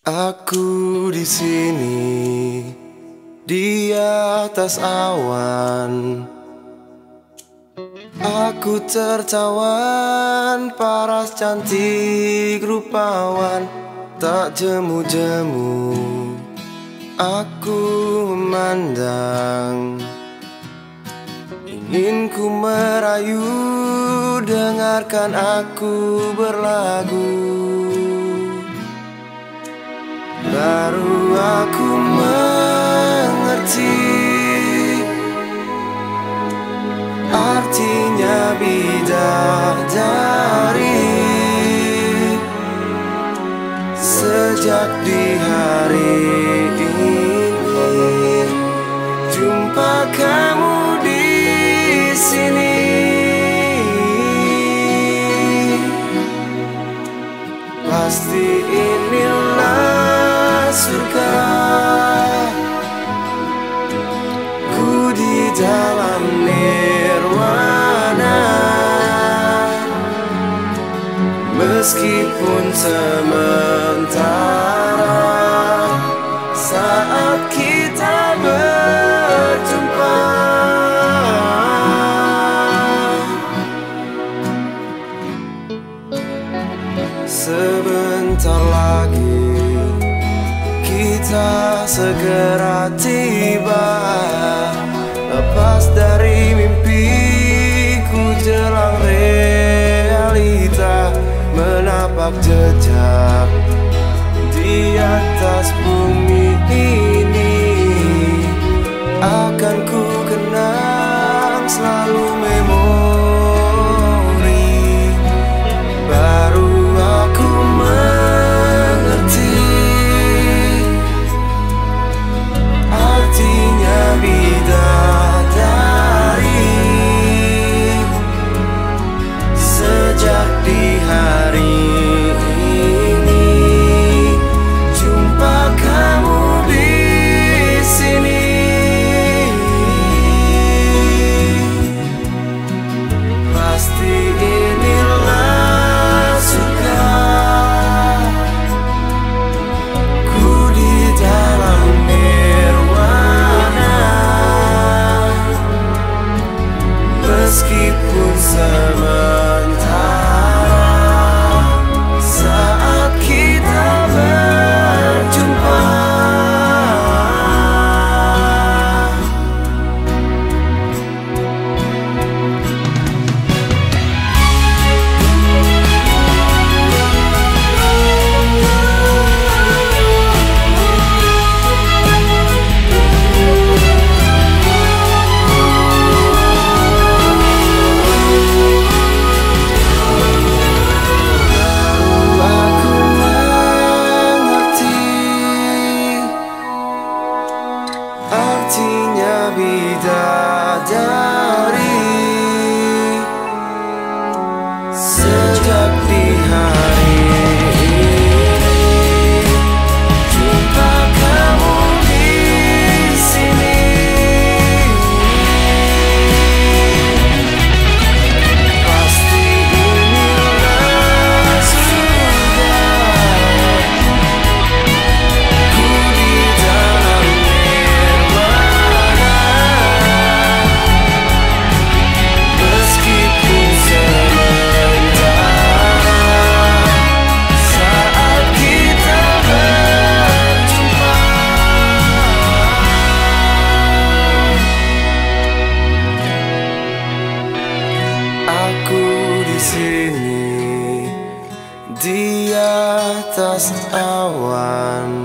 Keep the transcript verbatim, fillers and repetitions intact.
Aku di sini di atas awan. Aku tertawan, paras cantik rupawan, tak jemu-jemu. Aku memandang, ingin ku merayu, dengarkan aku berlagu. Baru aku mengerti artinya bidadari. Sejak di hari ini jumpa kamu di sini, pasti inilah surga. Ku di dalam nirwana, meskipun sementara saat kita berjumpa. Sebentar lagi kita segera tiba, lepas dari mimpiku jelang realita, menapak jejak di atas bumi ini. Akan ku kenang selalu memori. Baru aku mengerti artinya bidadari. Sejak di hari ini jumpa kamu di sini, pasti inilah surga. Ku di dalam nirwana, meskipun sementara saat kita berjumpa. Artinya bidadari. Sejak di hari ini jumpa kamu di sini, pasti inilah surga. Ku di dalam nirwana, meskipun sementara saat kita berjumpa. Aku di sini di atas awan.